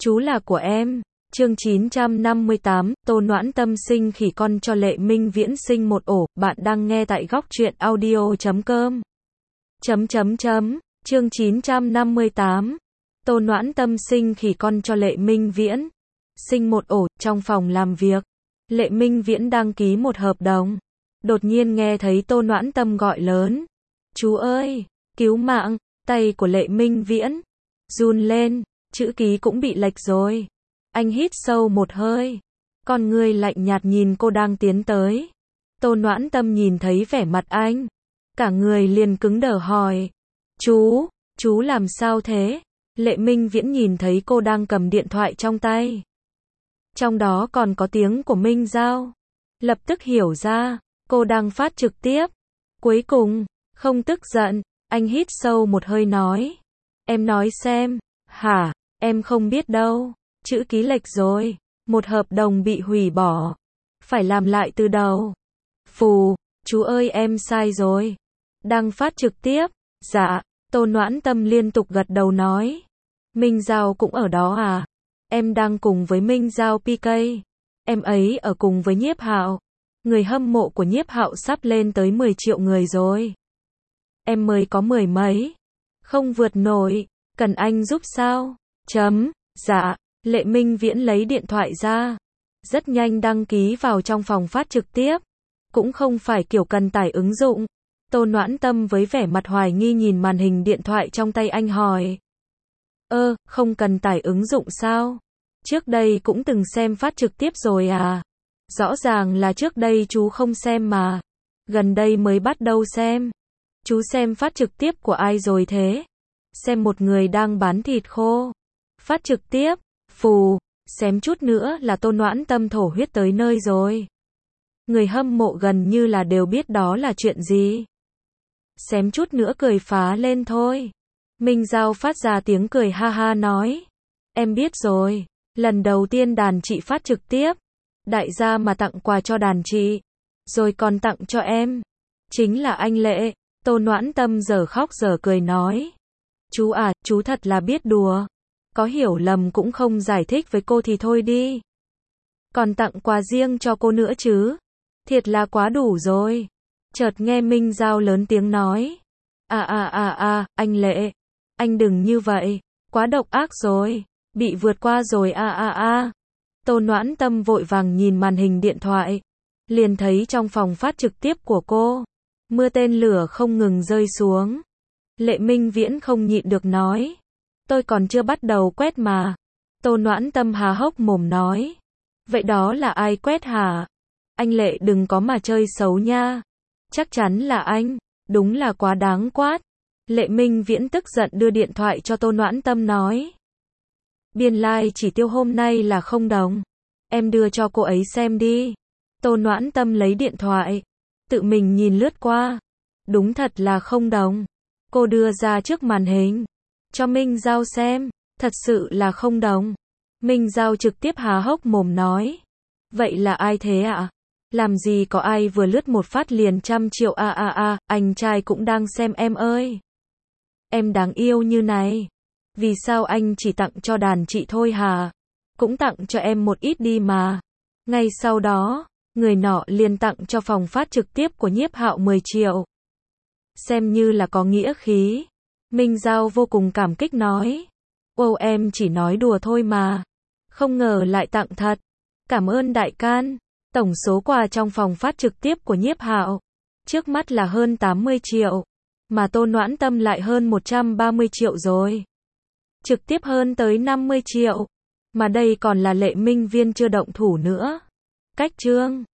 Chú là của em. Chương 958, Tô Noãn Tâm sinh khỉ con cho Lệ Minh Viễn sinh một ổ. Bạn đang nghe tại góc truyện audio.com. Chương 958, Tô Noãn Tâm sinh khỉ con cho Lệ Minh Viễn sinh một ổ. Trong phòng làm việc, Lệ Minh Viễn đăng ký một hợp đồng. Đột nhiên nghe thấy Tô Noãn Tâm gọi lớn. Chú ơi, cứu mạng. Tay của Lệ Minh Viễn run lên, chữ ký cũng bị lệch rồi. Anh hít sâu một hơi, con người lạnh nhạt nhìn cô đang tiến tới. Tô Noãn Tâm nhìn thấy vẻ mặt anh, cả người liền cứng đờ hỏi. Chú làm sao thế? Lệ Minh Viễn nhìn thấy cô đang cầm điện thoại trong tay. Trong đó còn có tiếng của Minh Giao. Lập tức hiểu ra, cô đang phát trực tiếp. Cuối cùng, không tức giận, anh hít sâu một hơi nói. Em nói xem. Hả? Em không biết đâu. Chữ ký lệch rồi. Một hợp đồng bị hủy bỏ. Phải làm lại từ đầu. Phù, chú ơi em sai rồi. Đang phát trực tiếp. Dạ. Tô Noãn Tâm liên tục gật đầu nói. Minh Giao cũng ở đó à? Em đang cùng với Minh Giao PK. Em ấy ở cùng với Nhiếp Hạo. Người hâm mộ của Nhiếp Hạo sắp lên tới 10 triệu người rồi. Em mới có 10 mấy. Không vượt nổi. Cần anh giúp sao? Dạ. Lệ Minh Viễn lấy điện thoại ra. Rất nhanh đăng ký vào trong phòng phát trực tiếp. Cũng không phải kiểu cần tải ứng dụng. Tô Noãn Tâm với vẻ mặt hoài nghi nhìn màn hình điện thoại trong tay anh hỏi. Không cần tải ứng dụng sao? Trước đây cũng từng xem phát trực tiếp rồi à? Rõ ràng là trước đây chú không xem mà. Gần đây mới bắt đầu xem. Chú xem phát trực tiếp của ai rồi thế? Xem một người đang bán thịt khô. Phát trực tiếp, phù, xém chút nữa là Tô Noãn Tâm thổ huyết tới nơi rồi. Người hâm mộ gần như là đều biết đó là chuyện gì. Xém chút nữa cười phá lên thôi. Minh Giao phát ra tiếng cười ha ha nói. Em biết rồi, lần đầu tiên đàn chị phát trực tiếp. Đại gia mà tặng quà cho đàn chị. Rồi còn tặng cho em. Chính là anh Lệ. Tô Noãn Tâm giờ khóc giờ cười nói. Chú à, chú thật là biết đùa. Có hiểu lầm cũng không giải thích với cô thì thôi đi. Còn tặng quà riêng cho cô nữa chứ. Thiệt là quá đủ rồi. Chợt nghe Minh Giao lớn tiếng nói. Anh Lệ. Anh đừng như vậy. Quá độc ác rồi. Bị vượt qua rồi Tô Noãn Tâm vội vàng nhìn màn hình điện thoại. Liền thấy trong phòng phát trực tiếp của cô. Mưa tên lửa không ngừng rơi xuống. Lệ Minh Viễn không nhịn được nói. Tôi còn chưa bắt đầu quét mà. Tô Noãn Tâm há hốc mồm nói. Vậy đó là ai quét hả? Anh Lệ đừng có mà chơi xấu nha. Chắc chắn là anh. Đúng là quá đáng quát. Lệ Minh Viễn tức giận đưa điện thoại cho Tô Noãn Tâm nói. Biên lai chỉ tiêu hôm nay là 0 đồng. Em đưa cho cô ấy xem đi. Tô Noãn Tâm lấy điện thoại. Tự mình nhìn lướt qua. Đúng thật là 0 đồng. Cô đưa ra trước màn hình. Cho Minh Giao xem. Thật sự là 0 đồng. Minh Giao trực tiếp há hốc mồm nói. Vậy là ai thế ạ? Làm gì có ai vừa lướt một phát liền 100 triệu anh trai cũng đang xem em ơi. Em đáng yêu như này. Vì sao anh chỉ tặng cho đàn chị thôi hả? Cũng tặng cho em một ít đi mà. Ngay sau đó, người nọ liền tặng cho phòng phát trực tiếp của Nhiếp Hạo 10 triệu. Xem như là có nghĩa khí. Minh Giao vô cùng cảm kích nói. Wow, em chỉ nói đùa thôi mà. Không ngờ lại tặng thật. Cảm ơn đại can. Tổng số quà trong phòng phát trực tiếp của Nhiếp Hạo trước mắt là hơn 80 triệu. Mà Tô Noãn Tâm lại hơn 130 triệu rồi. Trực tiếp hơn tới 50 triệu. Mà đây còn là Lệ Minh Viễn chưa động thủ nữa. Cách chương